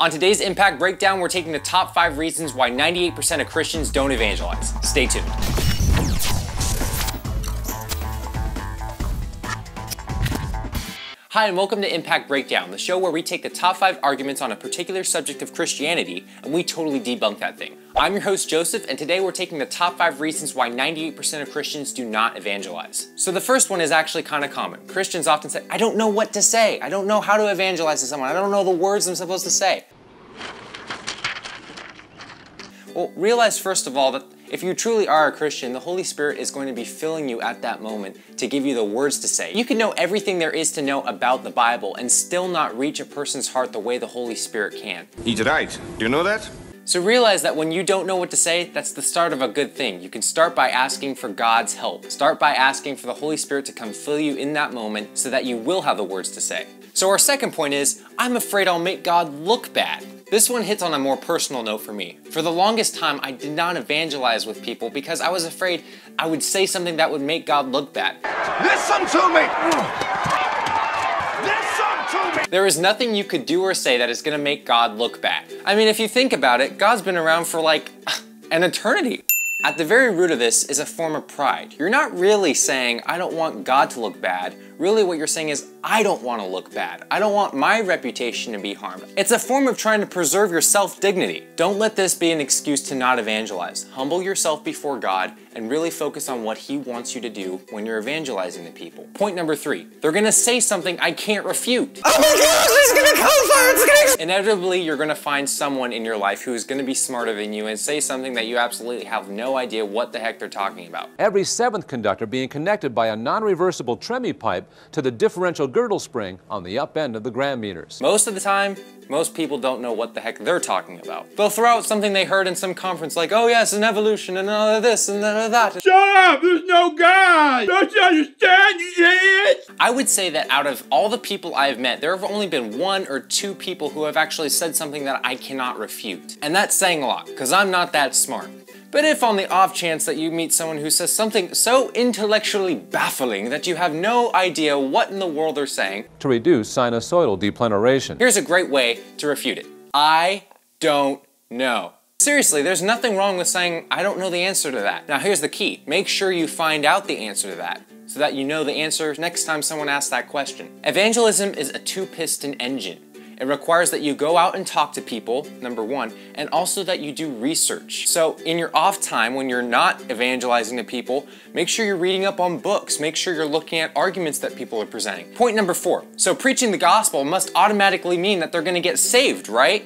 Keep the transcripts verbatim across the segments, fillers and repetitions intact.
On today's Impact Breakdown, we're taking the top five reasons why ninety-eight percent of Christians don't evangelize. Stay tuned. Hi, and welcome to Impact Breakdown, the show where we take the top five arguments on a particular subject of Christianity and we totally debunk that thing. I'm your host, Joseph, and today we're taking the top five reasons why ninety-eight percent of Christians do not evangelize. So the first one is actually kind of common. Christians often say, I don't know what to say. I don't know how to evangelize to someone. I don't know the words I'm supposed to say. Well, realize first of all that if you truly are a Christian, the Holy Spirit is going to be filling you at that moment to give you the words to say. You can know everything there is to know about the Bible and still not reach a person's heart the way the Holy Spirit can. He's right. Do you know that? So realize that when you don't know what to say, that's the start of a good thing. You can start by asking for God's help. Start by asking for the Holy Spirit to come fill you in that moment so that you will have the words to say. So our second point is, I'm afraid I'll make God look bad. This one hits on a more personal note for me. For the longest time, I did not evangelize with people because I was afraid I would say something that would make God look bad. Listen to me! Listen to me! There is nothing you could do or say that is gonna make God look bad. I mean, if you think about it, God's been around for like an eternity. At the very root of this is a form of pride. You're not really saying, I don't want God to look bad. Really what you're saying is, I don't want to look bad. I don't want my reputation to be harmed. It's a form of trying to preserve your self-dignity. Don't let this be an excuse to not evangelize. Humble yourself before God and really focus on what He wants you to do when you're evangelizing to people. Point number three, they're gonna say something I can't refute. Oh my gosh, it's gonna come fire, it's gonna... Inevitably, you're gonna find someone in your life who is gonna be smarter than you and say something that you absolutely have no idea what the heck they're talking about. Every seventh conductor being connected by a non-reversible Tremie pipe to the differential girdle spring on the up end of the gram meters. Most of the time, most people don't know what the heck they're talking about. They'll throw out something they heard in some conference like, oh yes, an evolution and all of this and none of that. Shut up, there's no God! Don't you understand it? I would say that out of all the people I've met, there have only been one or two people who have actually said something that I cannot refute. And that's saying a lot, because I'm not that smart. But if on the off chance that you meet someone who says something so intellectually baffling that you have no idea what in the world they're saying, to reduce sinusoidal depleneration. Here's a great way to refute it. I don't know. Seriously, there's nothing wrong with saying, I don't know the answer to that. Now here's the key. Make sure you find out the answer to that so that you know the answer next time someone asks that question. Evangelism is a two-piston engine. It requires that you go out and talk to people, number one, and also that you do research. So in your off time, when you're not evangelizing to people, make sure you're reading up on books. Make sure you're looking at arguments that people are presenting. Point number four. So preaching the gospel must automatically mean that they're gonna get saved, right?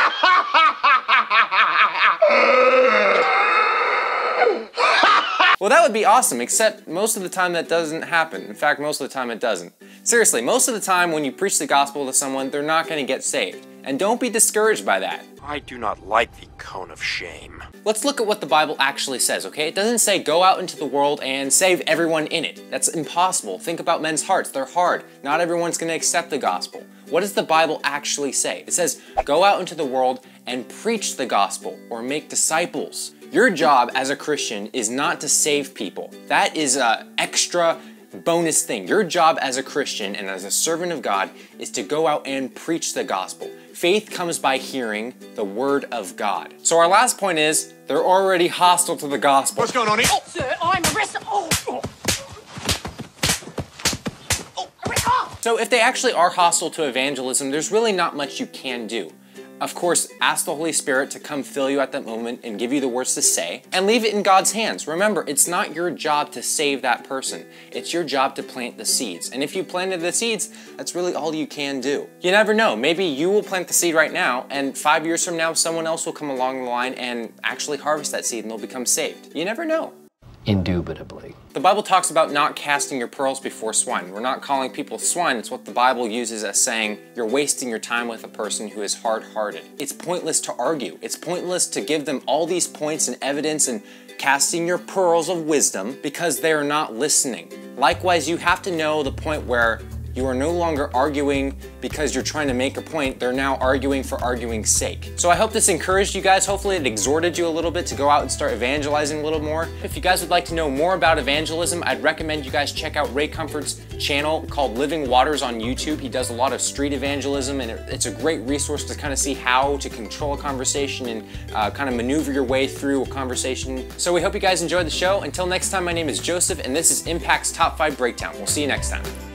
Well, that would be awesome, except most of the time that doesn't happen. In fact, most of the time it doesn't. Seriously, most of the time when you preach the gospel to someone, they're not going to get saved. And don't be discouraged by that. I do not like the cone of shame. Let's look at what the Bible actually says, okay? It doesn't say go out into the world and save everyone in it. That's impossible. Think about men's hearts. They're hard. Not everyone's going to accept the gospel. What does the Bible actually say? It says go out into the world and preach the gospel or make disciples. Your job as a Christian is not to save people. That is an extra bonus thing. Your job as a Christian and as a servant of God is to go out and preach the gospel. Faith comes by hearing the word of God. So our last point is, they're already hostile to the gospel. What's going on here? Oh, sir, I'm arrested. Oh, oh. Oh, oh. So if they actually are hostile to evangelism, there's really not much you can do. Of course, ask the Holy Spirit to come fill you at that moment and give you the words to say, and leave it in God's hands. Remember, it's not your job to save that person. It's your job to plant the seeds. And if you planted the seeds, that's really all you can do. You never know. Maybe you will plant the seed right now, and five years from now, someone else will come along the line and actually harvest that seed and they'll become saved. You never know. Indubitably. The Bible talks about not casting your pearls before swine. We're not calling people swine. It's what the Bible uses as saying you're wasting your time with a person who is hard-hearted. It's pointless to argue. It's pointless to give them all these points and evidence and casting your pearls of wisdom because they are not listening. Likewise, you have to know the point where You are no longer arguing because you're trying to make a point. They're now arguing for arguing's sake. So I hope this encouraged you guys. Hopefully it exhorted you a little bit to go out and start evangelizing a little more. If you guys would like to know more about evangelism, I'd recommend you guys check out Ray Comfort's channel called Living Waters on YouTube. He does a lot of street evangelism, and it's a great resource to kind of see how to control a conversation and uh, kind of maneuver your way through a conversation. So we hope you guys enjoyed the show. Until next time, my name is Joseph, and this is Impact's Top five Breakdown. We'll see you next time.